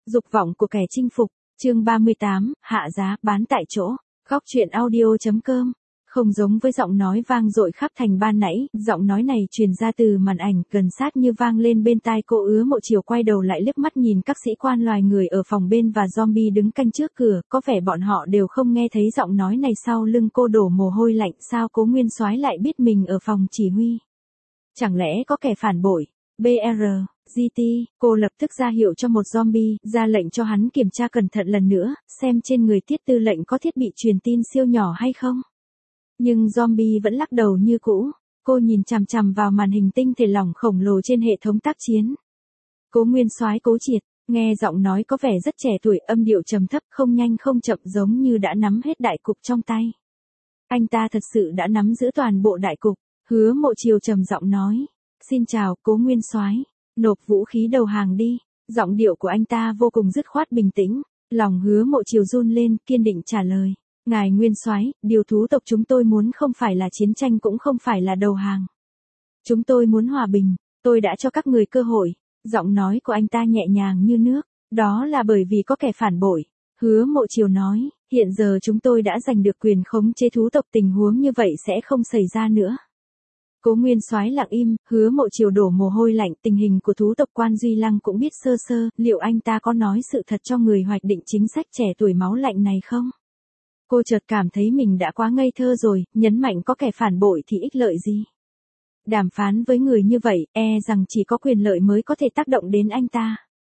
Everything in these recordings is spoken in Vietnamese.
Dục vọng của kẻ chinh phục, chương 38, hạ giá, bán tại chỗ. Góc truyện audio.com. Không giống với giọng nói vang dội khắp thành ban nãy, giọng nói này truyền ra từ màn ảnh, gần sát như vang lên bên tai cô. Ứa Mộ Chiều quay đầu lại liếc mắt nhìn các sĩ quan loài người ở phòng bên và zombie đứng canh trước cửa, có vẻ bọn họ đều không nghe thấy giọng nói này. Sau lưng cô đổ mồ hôi lạnh, sao Cố Nguyên Soái lại biết mình ở phòng chỉ huy? Chẳng lẽ có kẻ phản bội? BR, GT, cô lập tức ra hiệu cho một zombie, ra lệnh cho hắn kiểm tra cẩn thận lần nữa, xem trên người Tiết Tư lệnh có thiết bị truyền tin siêu nhỏ hay không. Nhưng zombie vẫn lắc đầu như cũ. Cô nhìn chằm chằm vào màn hình tinh thể lỏng khổng lồ trên hệ thống tác chiến. Cố Nguyên Soái Cố Triệt, nghe giọng nói có vẻ rất trẻ tuổi, âm điệu trầm thấp, không nhanh không chậm, giống như đã nắm hết đại cục trong tay. Anh ta thật sự đã nắm giữ toàn bộ đại cục. Hứa Mộ Chiều trầm giọng nói. Xin chào, Cố Nguyên Soái, nộp vũ khí đầu hàng đi. Giọng điệu của anh ta vô cùng dứt khoát bình tĩnh. Lòng Hứa Mộ Chiều run lên, kiên định trả lời. Ngài Nguyên Soái, điều thú tộc chúng tôi muốn không phải là chiến tranh, cũng không phải là đầu hàng. Chúng tôi muốn hòa bình, tôi đã cho các người cơ hội. Giọng nói của anh ta nhẹ nhàng như nước. Đó là bởi vì có kẻ phản bội. Hứa Mộ Chiều nói, hiện giờ chúng tôi đã giành được quyền khống chế thú tộc, tình huống như vậy sẽ không xảy ra nữa. Cố Nguyên Soái lặng im, Hứa Mộ Chiều đổ mồ hôi lạnh. Tình hình của thú tộc Quan Duy Lăng cũng biết sơ sơ, liệu anh ta có nói sự thật cho người hoạch định chính sách trẻ tuổi máu lạnh này không? Cô chợt cảm thấy mình đã quá ngây thơ rồi, nhấn mạnh có kẻ phản bội thì ích lợi gì? Đàm phán với người như vậy, rằng chỉ có quyền lợi mới có thể tác động đến anh ta.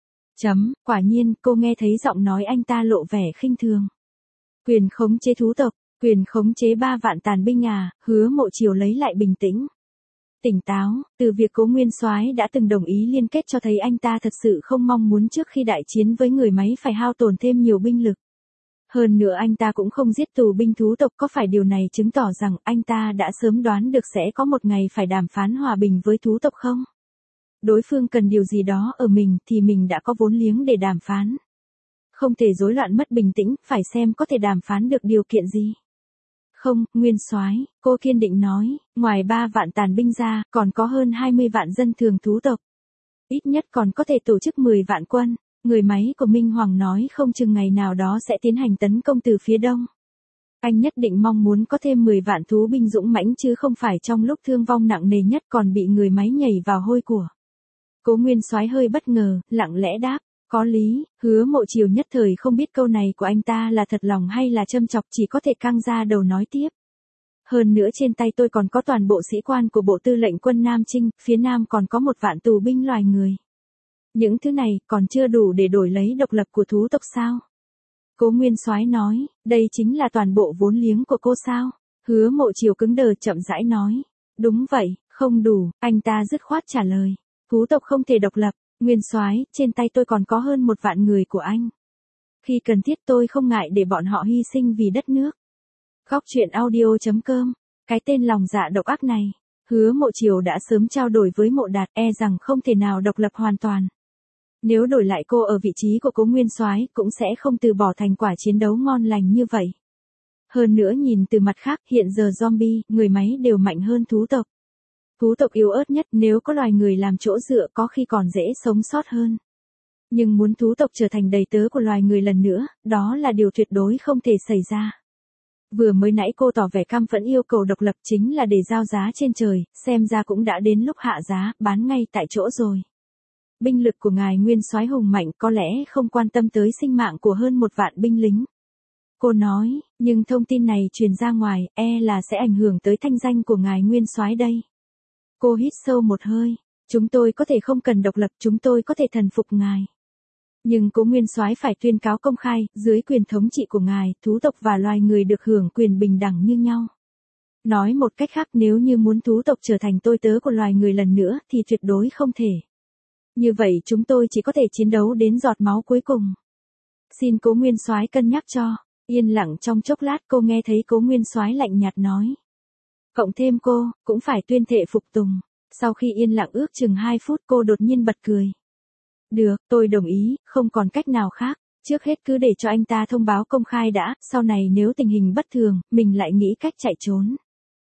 Quả nhiên, cô nghe thấy giọng nói anh ta lộ vẻ khinh thường. Quyền khống chế thú tộc, quyền khống chế 3 vạn tàn binh à? Hứa Mộ Chiều lấy lại bình tĩnh. Tỉnh táo, từ việc Cố Nguyên Soái đã từng đồng ý liên kết cho thấy anh ta thật sự không mong muốn trước khi đại chiến với người máy phải hao tổn thêm nhiều binh lực. Hơn nữa anh ta cũng không giết tù binh thú tộc, có phải điều này chứng tỏ rằng anh ta đã sớm đoán được sẽ có một ngày phải đàm phán hòa bình với thú tộc không? Đối phương cần điều gì đó ở mình thì mình đã có vốn liếng để đàm phán. Không thể rối loạn mất bình tĩnh, phải xem có thể đàm phán được điều kiện gì. Không, Nguyên Soái, cô kiên định nói, ngoài 3 vạn tàn binh ra, còn có hơn 20 vạn dân thường thú tộc. Ít nhất còn có thể tổ chức 10 vạn quân. Người máy của Minh Hoàng nói không chừng ngày nào đó sẽ tiến hành tấn công từ phía đông. Anh nhất định mong muốn có thêm 10 vạn thú binh dũng mãnh, chứ không phải trong lúc thương vong nặng nề nhất còn bị người máy nhảy vào hôi của. Cố Nguyên Soái hơi bất ngờ, lặng lẽ đáp, có lý. Hứa Mộ Chiều nhất thời không biết câu này của anh ta là thật lòng hay là châm chọc, chỉ có thể căng ra đầu nói tiếp. Hơn nữa trên tay tôi còn có toàn bộ sĩ quan của Bộ Tư lệnh quân Nam Chinh, phía Nam còn có 1 vạn tù binh loài người. Những thứ này còn chưa đủ để đổi lấy độc lập của thú tộc sao? Cố Nguyên Soái nói, đây chính là toàn bộ vốn liếng của cô sao? Hứa Mộ Chiều cứng đờ chậm rãi nói, đúng vậy, không đủ. Anh ta dứt khoát trả lời, thú tộc không thể độc lập. Nguyên Soái, trên tay tôi còn có hơn 1 vạn người của anh. Khi cần thiết tôi không ngại để bọn họ hy sinh vì đất nước. Góc truyện audio.com. Cái tên lòng dạ độc ác này, Hứa Mộ Chiều đã sớm trao đổi với Mộ Đạt, rằng không thể nào độc lập hoàn toàn. Nếu đổi lại cô ở vị trí của Cố Nguyên Soái, cũng sẽ không từ bỏ thành quả chiến đấu ngon lành như vậy. Hơn nữa nhìn từ mặt khác, hiện giờ zombie, người máy đều mạnh hơn thú tộc. Thú tộc yếu ớt nhất, nếu có loài người làm chỗ dựa có khi còn dễ sống sót hơn. Nhưng muốn thú tộc trở thành đầy tớ của loài người lần nữa, đó là điều tuyệt đối không thể xảy ra. Vừa mới nãy cô tỏ vẻ căm phẫn yêu cầu độc lập chính là để giao giá trên trời, xem ra cũng đã đến lúc hạ giá, bán ngay tại chỗ rồi. Binh lực của ngài Nguyên Soái hùng mạnh, có lẽ không quan tâm tới sinh mạng của hơn 1 vạn binh lính. Cô nói, nhưng thông tin này truyền ra ngoài, là sẽ ảnh hưởng tới thanh danh của ngài Nguyên Soái đây. Cô hít sâu một hơi, chúng tôi có thể không cần độc lập, chúng tôi có thể thần phục ngài. Nhưng Cố Nguyên Soái phải tuyên cáo công khai, dưới quyền thống trị của ngài, thú tộc và loài người được hưởng quyền bình đẳng như nhau. Nói một cách khác, nếu như muốn thú tộc trở thành tôi tớ của loài người lần nữa thì tuyệt đối không thể. Như vậy chúng tôi chỉ có thể chiến đấu đến giọt máu cuối cùng. Xin Cố Nguyên Soái cân nhắc cho. Yên lặng trong chốc lát, cô nghe thấy Cố Nguyên Soái lạnh nhạt nói. Cộng thêm cô, cũng phải tuyên thệ phục tùng. Sau khi yên lặng ước chừng 2 phút, cô đột nhiên bật cười. Được, tôi đồng ý, không còn cách nào khác. Trước hết cứ để cho anh ta thông báo công khai đã, sau này nếu tình hình bất thường, mình lại nghĩ cách chạy trốn.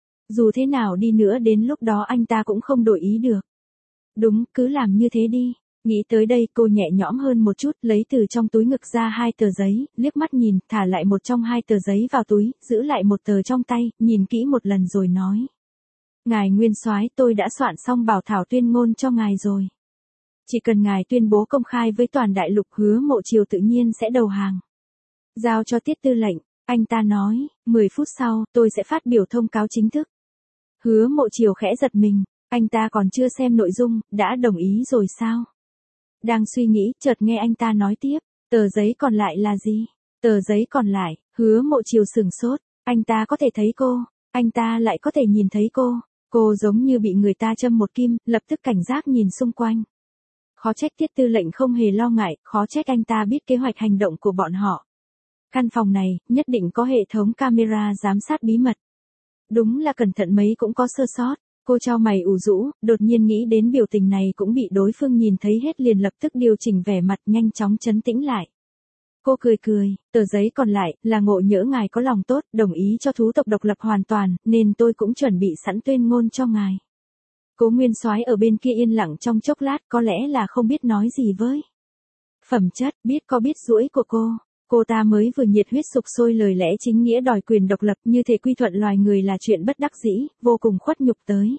Dù thế nào đi nữa đến lúc đó anh ta cũng không đổi ý được. Đúng, cứ làm như thế đi. Nghĩ tới đây cô nhẹ nhõm hơn một chút, lấy từ trong túi ngực ra 2 tờ giấy, liếc mắt nhìn, thả lại một trong 2 tờ giấy vào túi, giữ lại một tờ trong tay, nhìn kỹ một lần rồi nói. Ngài Nguyên Soái, tôi đã soạn xong bảo thảo tuyên ngôn cho ngài rồi. Chỉ cần ngài tuyên bố công khai với toàn đại lục, Hứa Mộ Triều tự nhiên sẽ đầu hàng. Giao cho Tiết tư lệnh, anh ta nói, 10 phút sau, tôi sẽ phát biểu thông cáo chính thức. Hứa Mộ Triều khẽ giật mình, anh ta còn chưa xem nội dung, đã đồng ý rồi sao? Đang suy nghĩ, chợt nghe anh ta nói tiếp, tờ giấy còn lại là gì? Tờ giấy còn lại, Hứa Mộ Triều sửng sốt, anh ta có thể thấy cô, anh ta lại có thể nhìn thấy cô giống như bị người ta châm một kim, lập tức cảnh giác nhìn xung quanh. Khó trách Tiết tư lệnh không hề lo ngại, khó trách anh ta biết kế hoạch hành động của bọn họ. Căn phòng này, nhất định có hệ thống camera giám sát bí mật. Đúng là cẩn thận mấy cũng có sơ sót. Cô chau mày ủ rũ, đột nhiên nghĩ đến biểu tình này cũng bị đối phương nhìn thấy hết, liền lập tức điều chỉnh vẻ mặt, nhanh chóng trấn tĩnh lại. Cô cười, tờ giấy còn lại là ngộ nhỡ ngài có lòng tốt, đồng ý cho thú tộc độc lập hoàn toàn, nên tôi cũng chuẩn bị sẵn tuyên ngôn cho ngài. Cố Nguyên Soái ở bên kia yên lặng trong chốc lát, có lẽ là không biết nói gì với. Phẩm chất, biết rũi của cô ta mới vừa nhiệt huyết sục sôi lời lẽ chính nghĩa đòi quyền độc lập, như thể quy thuận loài người là chuyện bất đắc dĩ, vô cùng khuất nhục tới.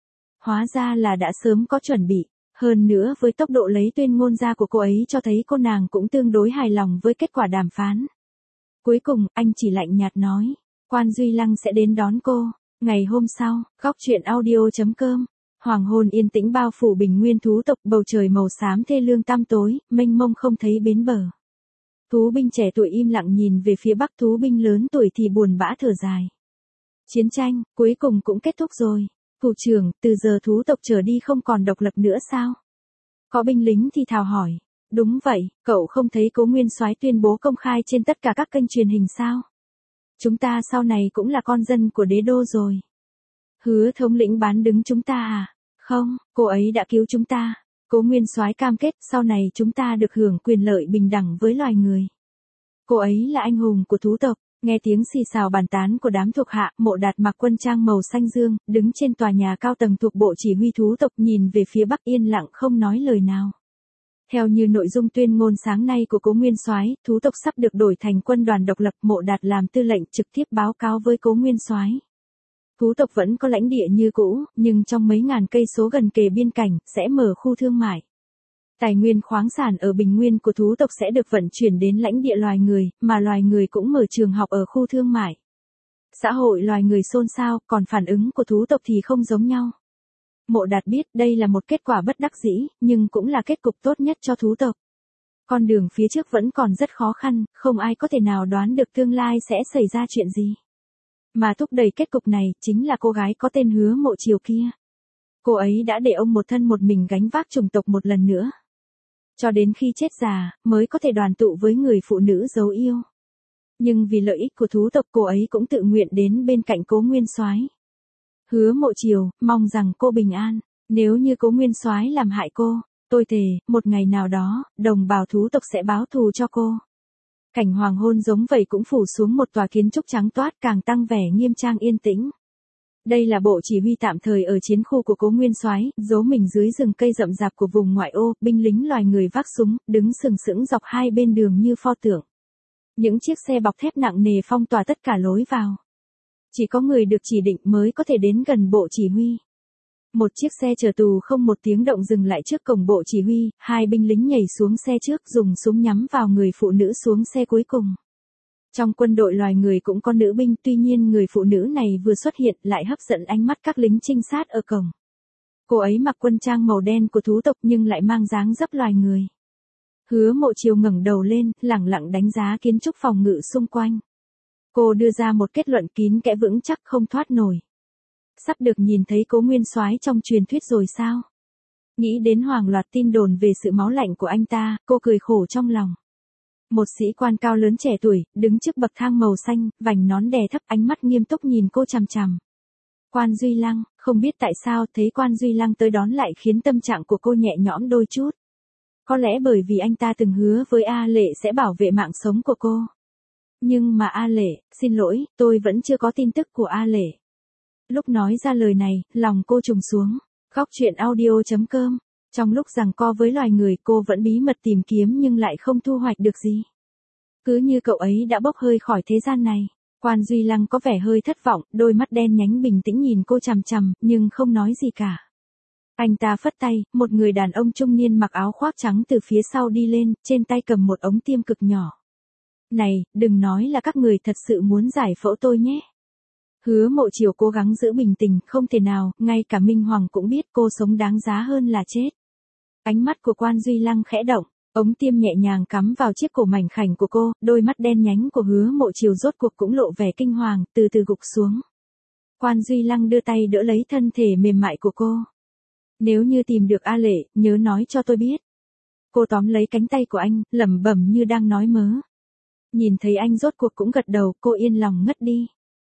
Hóa ra là đã sớm có chuẩn bị, hơn nữa với tốc độ lấy tuyên ngôn ra của cô ấy cho thấy cô nàng cũng tương đối hài lòng với kết quả đàm phán. Cuối cùng, anh chỉ lạnh nhạt nói, Quan Duy Lăng sẽ đến đón cô. Ngày hôm sau, góc truyện audio.com. Hoàng hôn yên tĩnh bao phủ bình nguyên thú tộc, bầu trời màu xám thê lương tăm tối, mênh mông không thấy bến bờ. Thú binh trẻ tuổi im lặng nhìn về phía bắc, thú binh lớn tuổi thì buồn bã thở dài. Chiến tranh, cuối cùng cũng kết thúc rồi. Thủ trưởng, từ giờ thú tộc trở đi không còn độc lập nữa sao? Có binh lính thì thào hỏi. Đúng vậy, cậu không thấy Cố Nguyên Soái tuyên bố công khai trên tất cả các kênh truyền hình sao? Chúng ta sau này cũng là con dân của đế đô rồi. Hứa thống lĩnh bán đứng chúng ta à? Không, cô ấy đã cứu chúng ta. Cố Nguyên Soái cam kết sau này chúng ta được hưởng quyền lợi bình đẳng với loài người. Cô ấy là anh hùng của thú tộc. Nghe tiếng xì xào bàn tán của đám thuộc hạ, Mộ Đạt mặc quân trang màu xanh dương, đứng trên tòa nhà cao tầng thuộc bộ chỉ huy thú tộc, nhìn về phía bắc yên lặng không nói lời nào. Theo như nội dung tuyên ngôn sáng nay của Cố Nguyên Soái, thú tộc sắp được đổi thành quân đoàn độc lập, Mộ Đạt làm tư lệnh trực tiếp báo cáo với Cố Nguyên Soái. Thú tộc vẫn có lãnh địa như cũ, nhưng trong mấy ngàn cây số gần kề biên cảnh, sẽ mở khu thương mại. Tài nguyên khoáng sản ở bình nguyên của thú tộc sẽ được vận chuyển đến lãnh địa loài người, mà loài người cũng mở trường học ở khu thương mại. Xã hội loài người xôn xao, còn phản ứng của thú tộc thì không giống nhau. Mộ Đạt biết đây là một kết quả bất đắc dĩ, nhưng cũng là kết cục tốt nhất cho thú tộc. Con đường phía trước vẫn còn rất khó khăn, không ai có thể nào đoán được tương lai sẽ xảy ra chuyện gì. Mà thúc đẩy kết cục này, chính là cô gái có tên Hứa Mộ Triều kia. Cô ấy đã để ông một thân một mình gánh vác chủng tộc một lần nữa. Cho đến khi chết già, mới có thể đoàn tụ với người phụ nữ dấu yêu. Nhưng vì lợi ích của thú tộc, cô ấy cũng tự nguyện đến bên cạnh Cố Nguyên Soái. Hứa Mộ Triều, mong rằng cô bình an. Nếu như Cố Nguyên Soái làm hại cô, tôi thề, một ngày nào đó, đồng bào thú tộc sẽ báo thù cho cô. Cảnh hoàng hôn giống vậy cũng phủ xuống một tòa kiến trúc trắng toát, càng tăng vẻ nghiêm trang yên tĩnh. Đây là bộ chỉ huy tạm thời ở chiến khu của Cố Nguyên Soái, giấu mình dưới rừng cây rậm rạp của vùng ngoại ô, binh lính loài người vác súng, đứng sừng sững dọc hai bên đường như pho tượng. Những chiếc xe bọc thép nặng nề phong tỏa tất cả lối vào. Chỉ có người được chỉ định mới có thể đến gần bộ chỉ huy. Một chiếc xe chở tù không một tiếng động dừng lại trước cổng bộ chỉ huy, hai binh lính nhảy xuống xe trước, dùng súng nhắm vào người phụ nữ xuống xe cuối cùng. Trong quân đội loài người cũng có nữ binh, tuy nhiên người phụ nữ này vừa xuất hiện lại hấp dẫn ánh mắt các lính trinh sát ở cổng. Cô ấy mặc quân trang màu đen của thú tộc nhưng lại mang dáng dấp loài người. Hứa Mộ Triều ngẩng đầu lên, lẳng lặng đánh giá kiến trúc phòng ngự xung quanh. Cô đưa ra một kết luận kín kẽ vững chắc không thoát nổi. Sắp được nhìn thấy Cố Nguyên Soái trong truyền thuyết rồi sao? Nghĩ đến hàng loạt tin đồn về sự máu lạnh của anh ta, cô cười khổ trong lòng. Một sĩ quan cao lớn trẻ tuổi, đứng trước bậc thang màu xanh, vành nón đè thấp, ánh mắt nghiêm túc nhìn cô chằm chằm. Quan Duy Lăng, không biết tại sao thấy Quan Duy Lăng tới đón lại khiến tâm trạng của cô nhẹ nhõm đôi chút. Có lẽ bởi vì anh ta từng hứa với A Lệ sẽ bảo vệ mạng sống của cô. Nhưng mà A Lệ, xin lỗi, tôi vẫn chưa có tin tức của A Lệ. Lúc nói ra lời này, lòng cô trùng xuống. Góc truyện audio.com Trong lúc giằng co với loài người cô vẫn bí mật tìm kiếm nhưng lại không thu hoạch được gì. Cứ như cậu ấy đã bốc hơi khỏi thế gian này. Quan Duy Lăng có vẻ hơi thất vọng, đôi mắt đen nhánh bình tĩnh nhìn cô chằm chằm, nhưng không nói gì cả. Anh ta phất tay, một người đàn ông trung niên mặc áo khoác trắng từ phía sau đi lên, trên tay cầm một ống tiêm cực nhỏ. Này, đừng nói là các người thật sự muốn giải phẫu tôi nhé. Hứa Mộ Chiều cố gắng giữ bình tĩnh, không thể nào, ngay cả Minh Hoàng cũng biết cô sống đáng giá hơn là chết. Ánh mắt của Quan Duy Lăng khẽ động, ống tiêm nhẹ nhàng cắm vào chiếc cổ mảnh khảnh của cô, đôi mắt đen nhánh của Hứa Mộ Chiều rốt cuộc cũng lộ vẻ kinh hoàng, từ từ gục xuống. Quan Duy Lăng đưa tay đỡ lấy thân thể mềm mại của cô. Nếu như tìm được A Lệ, nhớ nói cho tôi biết. Cô tóm lấy cánh tay của anh, lẩm bẩm như đang nói mớ. Nhìn thấy anh rốt cuộc cũng gật đầu, cô yên lòng ngất đi.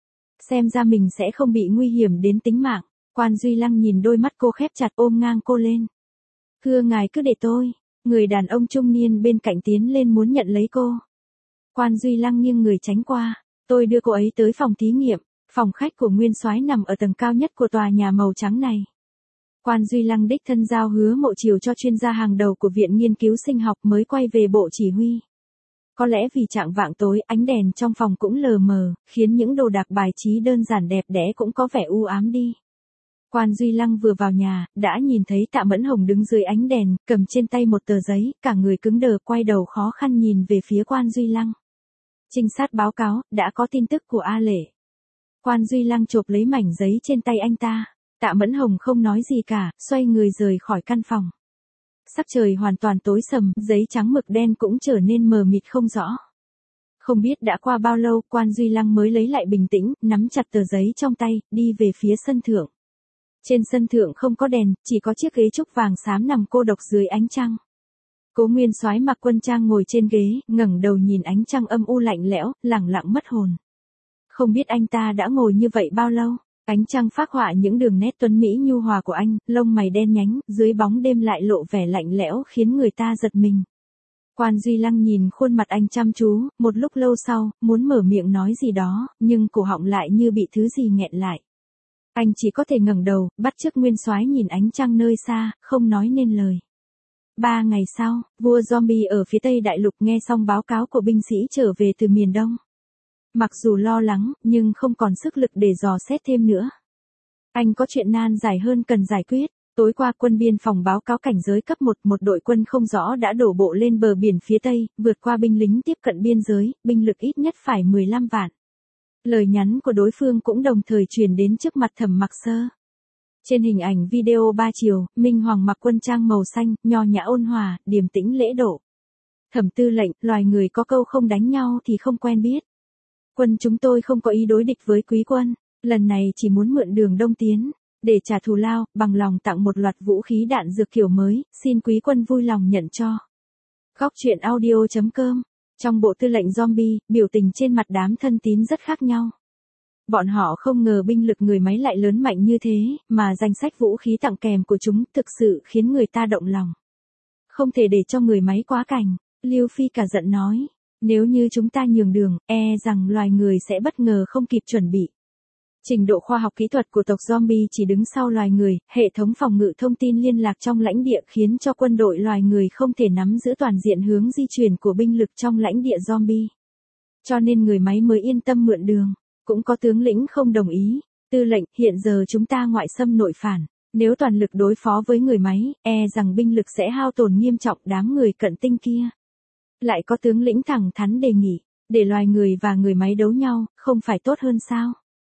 Xem ra mình sẽ không bị nguy hiểm đến tính mạng. Quan Duy Lăng nhìn đôi mắt cô khép chặt ôm ngang cô lên. Thưa ngài cứ để tôi. Người đàn ông trung niên bên cạnh tiến lên muốn nhận lấy cô. Quan Duy Lăng nghiêng người tránh qua. Tôi đưa cô ấy tới phòng thí nghiệm. Phòng khách của Nguyên Soái nằm ở tầng cao nhất của tòa nhà màu trắng này. Quan Duy Lăng đích thân giao Hứa Mộ Chiều cho chuyên gia hàng đầu của Viện Nghiên cứu Sinh học mới quay về bộ chỉ huy. Có lẽ vì trạng vạng tối ánh đèn trong phòng cũng lờ mờ, khiến những đồ đạc bài trí đơn giản đẹp đẽ cũng có vẻ u ám đi. Quan Duy Lăng vừa vào nhà, đã nhìn thấy Tạ Mẫn Hồng đứng dưới ánh đèn, cầm trên tay một tờ giấy, cả người cứng đờ quay đầu khó khăn nhìn về phía Quan Duy Lăng. Trinh sát báo cáo, đã có tin tức của A Lệ. Quan Duy Lăng chộp lấy mảnh giấy trên tay anh ta. Tạ Mẫn Hồng không nói gì cả, xoay người rời khỏi căn phòng. Sắc trời hoàn toàn tối sầm, giấy trắng mực đen cũng trở nên mờ mịt không rõ. Không biết đã qua bao lâu, Quan Duy Lăng mới lấy lại bình tĩnh, nắm chặt tờ giấy trong tay, đi về phía sân thượng. Trên sân thượng không có đèn, chỉ có chiếc ghế trúc vàng xám nằm cô độc dưới ánh trăng. Cố Nguyên Soái mặc quân trang ngồi trên ghế, ngẩng đầu nhìn ánh trăng âm u lạnh lẽo, lẳng lặng mất hồn. Không biết anh ta đã ngồi như vậy bao lâu. Ánh trăng phác họa những đường nét tuấn mỹ nhu hòa của anh, lông mày đen nhánh, dưới bóng đêm lại lộ vẻ lạnh lẽo khiến người ta giật mình. Quan Duy Lăng nhìn khuôn mặt anh chăm chú, một lúc lâu sau, muốn mở miệng nói gì đó, nhưng cổ họng lại như bị thứ gì nghẹn lại. Anh chỉ có thể ngẩng đầu, bắt chước Nguyên Soái nhìn ánh trăng nơi xa, không nói nên lời. 3 ngày sau, vua zombie ở phía Tây Đại Lục nghe xong báo cáo của binh sĩ trở về từ miền Đông. Mặc dù lo lắng, nhưng không còn sức lực để dò xét thêm nữa. Anh có chuyện nan giải hơn cần giải quyết. Tối qua quân biên phòng báo cáo cảnh giới cấp 1, một đội quân không rõ đã đổ bộ lên bờ biển phía Tây, vượt qua binh lính tiếp cận biên giới, binh lực ít nhất phải 15 vạn. Lời nhắn của đối phương cũng đồng thời truyền đến trước mặt Thẩm Mặc Sơ. Trên hình ảnh video 3 chiều, Minh Hoàng mặc quân trang màu xanh, nho nhã ôn hòa, điềm tĩnh lễ độ. Thẩm tư lệnh, loài người có câu không đánh nhau thì không quen biết. Quân chúng tôi không có ý đối địch với quý quân, lần này chỉ muốn mượn đường đông tiến, để trả thù lao, bằng lòng tặng một loạt vũ khí đạn dược kiểu mới, xin quý quân vui lòng nhận cho. Góc truyện audio.com. Trong bộ tư lệnh zombie, biểu tình trên mặt đám thân tín rất khác nhau. Bọn họ không ngờ binh lực người máy lại lớn mạnh như thế, mà danh sách vũ khí tặng kèm của chúng thực sự khiến người ta động lòng. Không thể để cho người máy quá cảnh, Lưu Phi cả giận nói. Nếu như chúng ta nhường đường, rằng loài người sẽ bất ngờ không kịp chuẩn bị. Trình độ khoa học kỹ thuật của tộc zombie chỉ đứng sau loài người, hệ thống phòng ngự thông tin liên lạc trong lãnh địa khiến cho quân đội loài người không thể nắm giữ toàn diện hướng di chuyển của binh lực trong lãnh địa zombie. Cho nên người máy mới yên tâm mượn đường, cũng có tướng lĩnh không đồng ý. Tư lệnh, hiện giờ chúng ta ngoại xâm nội phản, nếu toàn lực đối phó với người máy, rằng binh lực sẽ hao tổn nghiêm trọng đám người cận tinh kia. Lại có tướng lĩnh thẳng thắn đề nghị, để loài người và người máy đấu nhau, không phải tốt hơn sao?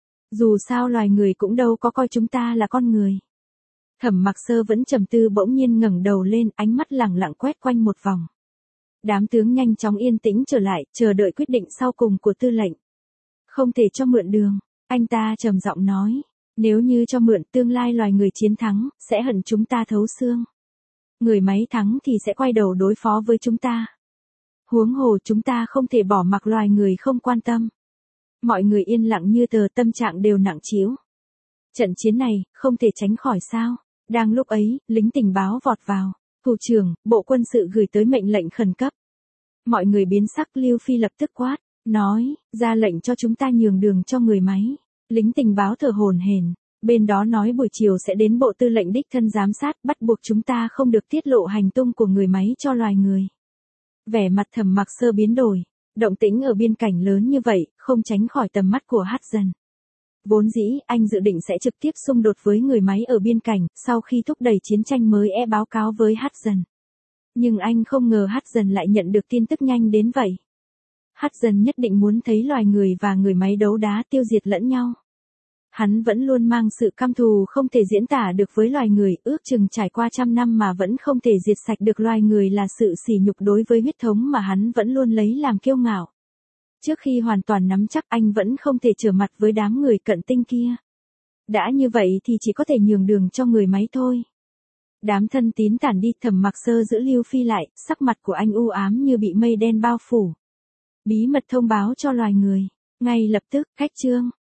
Dù sao loài người cũng đâu có coi chúng ta là con người. Thẩm Mặc Sơ vẫn trầm tư bỗng nhiên ngẩng đầu lên, ánh mắt lẳng lặng quét quanh một vòng. Đám tướng nhanh chóng yên tĩnh trở lại, chờ đợi quyết định sau cùng của tư lệnh. Không thể cho mượn đường, anh ta trầm giọng nói. Nếu như cho mượn, tương lai loài người chiến thắng, sẽ hận chúng ta thấu xương. Người máy thắng thì sẽ quay đầu đối phó với chúng ta. Huống hồ chúng ta không thể bỏ mặc loài người không quan tâm. Mọi người yên lặng như tờ, tâm trạng đều nặng trĩu. Trận chiến này, không thể tránh khỏi sao. Đang lúc ấy, lính tình báo vọt vào. Thủ trưởng, Bộ Quân sự gửi tới mệnh lệnh khẩn cấp. Mọi người biến sắc, Lưu Phi lập tức quát, nói, ra lệnh cho chúng ta nhường đường cho người máy. Lính tình báo thở hổn hển, Bên đó nói buổi chiều sẽ đến bộ tư lệnh đích thân giám sát, bắt buộc chúng ta không được tiết lộ hành tung của người máy cho loài người. Vẻ mặt Thẩm Mặc Sơ biến đổi, động tĩnh ở biên cảnh lớn như vậy, không tránh khỏi tầm mắt của Hudson. Vốn dĩ, anh dự định sẽ trực tiếp xung đột với người máy ở biên cảnh, sau khi thúc đẩy chiến tranh mới báo cáo với Hudson. Nhưng anh không ngờ Hudson lại nhận được tin tức nhanh đến vậy. Hudson nhất định muốn thấy loài người và người máy đấu đá tiêu diệt lẫn nhau. Hắn vẫn luôn mang sự căm thù không thể diễn tả được với loài người, ước chừng trải qua 100 năm mà vẫn không thể diệt sạch được loài người là sự sỉ nhục đối với huyết thống mà hắn vẫn luôn lấy làm kiêu ngạo. Trước khi hoàn toàn nắm chắc anh vẫn không thể trở mặt với đám người cận tinh kia. Đã như vậy thì chỉ có thể nhường đường cho người máy thôi. Đám thân tín tản đi, Thẩm Mặc Sơ giữ Lưu Phi lại, sắc mặt của anh u ám như bị mây đen bao phủ. Bí mật thông báo cho loài người. Ngay lập tức, khách trương.